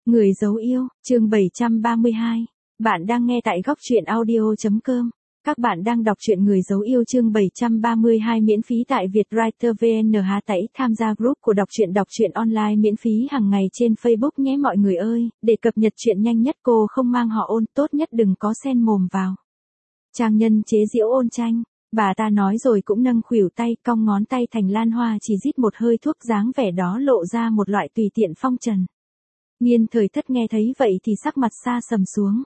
Người dấu yêu, chương 732. Bạn đang nghe tại góc truyện audio.com. Các bạn đang đọc truyện Người dấu yêu chương 732 miễn phí tại Vietwriter VN. Hãy tham gia group của đọc truyện online miễn phí hàng ngày trên Facebook nhé mọi người ơi, để cập nhật chuyện nhanh nhất. Cô không mang họ Ôn, tốt nhất đừng có xen mồm vào. Trang Nhân chế giễu Ôn Tranh. Bà ta nói rồi cũng nâng khuỷu tay, cong ngón tay thành lan hoa, chỉ rít một hơi thuốc, dáng vẻ đó lộ ra một loại tùy tiện phong trần. Nghiên Thời Thất nghe thấy vậy thì sắc mặt xa sầm xuống.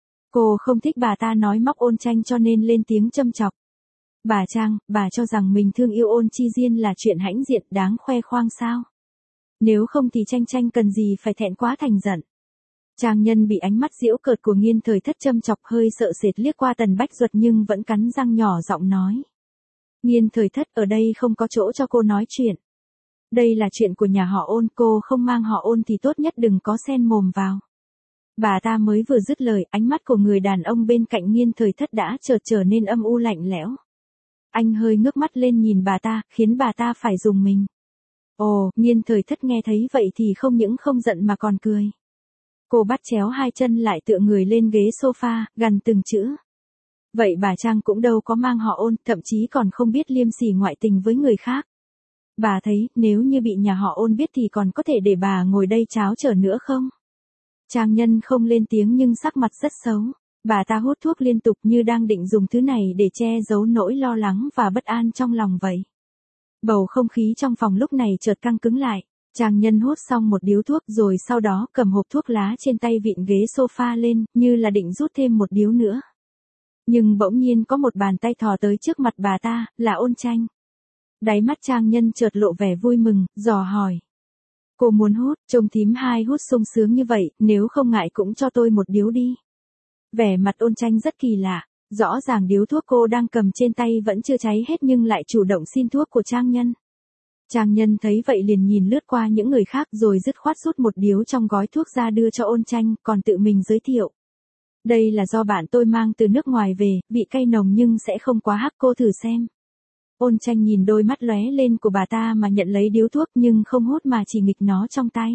Cô không thích bà ta nói móc Ôn Tranh cho nên lên tiếng châm chọc. Bà Trang, bà cho rằng mình thương yêu Ôn Chi Diên là chuyện hãnh diện đáng khoe khoang sao? Nếu không thì Tranh cần gì phải thẹn quá thành giận. Trang Nhân bị ánh mắt giễu cợt của Nghiên Thời Thất châm chọc, hơi sợ sệt liếc qua Tần Bách Duật nhưng vẫn cắn răng nhỏ giọng nói. Nghiên Thời Thất, ở đây không có chỗ cho cô nói chuyện. Đây là chuyện của nhà họ Ôn, cô không mang họ Ôn thì tốt nhất đừng có xen mồm vào. Bà ta mới vừa dứt lời, ánh mắt của người đàn ông bên cạnh Nghiên Thời Thất đã chợt trở nên âm u lạnh lẽo. Anh hơi ngước mắt lên nhìn bà ta, khiến bà ta phải rùng mình. Ồ, Nghiên Thời Thất nghe thấy vậy thì không những không giận mà còn cười. Cô bắt chéo hai chân lại tựa người lên ghế sofa, gằn từng chữ. Vậy bà Trang cũng đâu có mang họ Ôn, thậm chí còn không biết liêm sỉ ngoại tình với người khác. Bà thấy, nếu như bị nhà họ Ôn biết thì còn có thể để bà ngồi đây cháo trở nữa không? Trang Nhân không lên tiếng nhưng sắc mặt rất xấu. Bà ta hút thuốc liên tục như đang định dùng thứ này để che giấu nỗi lo lắng và bất an trong lòng vậy. Bầu không khí trong phòng lúc này chợt căng cứng lại. Trang Nhân hút xong một điếu thuốc rồi sau đó cầm hộp thuốc lá trên tay vịn ghế sofa lên, như là định rút thêm một điếu nữa. Nhưng bỗng nhiên có một bàn tay thò tới trước mặt bà ta, là Ôn Tranh. Đáy mắt Trang Nhân chợt lộ vẻ vui mừng, dò hỏi. Cô muốn hút, trông thím hai hút sung sướng như vậy, nếu không ngại cũng cho tôi một điếu đi. Vẻ mặt Ôn Tranh rất kỳ lạ, rõ ràng điếu thuốc cô đang cầm trên tay vẫn chưa cháy hết nhưng lại chủ động xin thuốc của Trang Nhân. Trang Nhân thấy vậy liền nhìn lướt qua những người khác rồi dứt khoát rút một điếu trong gói thuốc ra đưa cho Ôn Tranh, còn tự mình giới thiệu. Đây là do bạn tôi mang từ nước ngoài về, vị cay nồng nhưng sẽ không quá hắc, cô thử xem. Ôn Tranh nhìn đôi mắt lóe lên của bà ta mà nhận lấy điếu thuốc nhưng không hút mà chỉ nghịch nó trong tay.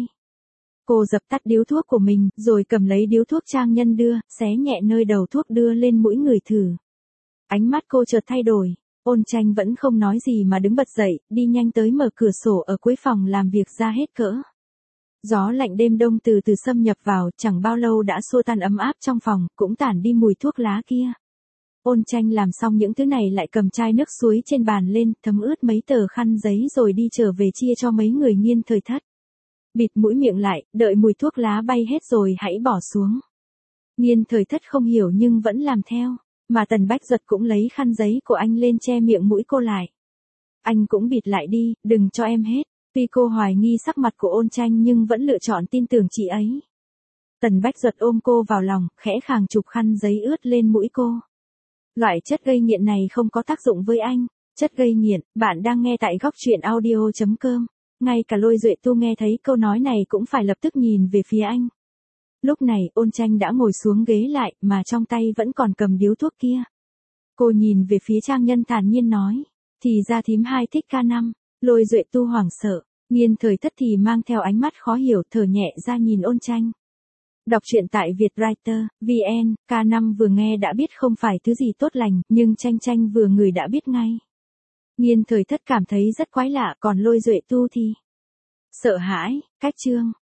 Cô dập tắt điếu thuốc của mình, rồi cầm lấy điếu thuốc Trang Nhân đưa, xé nhẹ nơi đầu thuốc đưa lên mũi người thử. Ánh mắt cô chợt thay đổi, Ôn Tranh vẫn không nói gì mà đứng bật dậy, đi nhanh tới mở cửa sổ ở cuối phòng làm việc ra hết cỡ. Gió lạnh đêm đông từ từ xâm nhập vào, chẳng bao lâu đã xua tan ấm áp trong phòng, cũng tản đi mùi thuốc lá kia. Ôn Tranh làm xong những thứ này lại cầm chai nước suối trên bàn lên, thấm ướt mấy tờ khăn giấy rồi đi trở về chia cho mấy người Nghiên Thời Thất. Bịt mũi miệng lại, đợi mùi thuốc lá bay hết rồi hãy bỏ xuống. Nghiên Thời Thất không hiểu nhưng vẫn làm theo, mà Tần Bách Duật cũng lấy khăn giấy của anh lên che miệng mũi cô lại. Anh cũng bịt lại đi, đừng cho em hết. Tuy cô hoài nghi sắc mặt của Ôn Tranh nhưng vẫn lựa chọn tin tưởng chị ấy. Tần Bách Duật ôm cô vào lòng, khẽ khàng chụp khăn giấy ướt lên mũi cô. Loại chất gây nghiện này không có tác dụng với anh. Chất gây nghiện, bạn đang nghe tại góc truyện audio.com. Ngay cả Lôi Duệ Tu nghe thấy câu nói này cũng phải lập tức nhìn về phía anh. Lúc này Ôn Tranh đã ngồi xuống ghế lại mà trong tay vẫn còn cầm điếu thuốc kia. Cô nhìn về phía Trang Nhân thản nhiên nói. Thì ra thím hai thích K5. Lôi Duệ Tu hoảng sợ. Nghiên Thời Thất thì mang theo ánh mắt khó hiểu, thở nhẹ ra nhìn Ôn Tranh. Đọc truyện tại Vietwriter VN. K5 vừa nghe đã biết không phải thứ gì tốt lành, nhưng Tranh vừa ngửi đã biết ngay. Nghiên Thời Thất cảm thấy rất quái lạ, còn Lôi Duệ Tu thì sợ hãi. Cách chương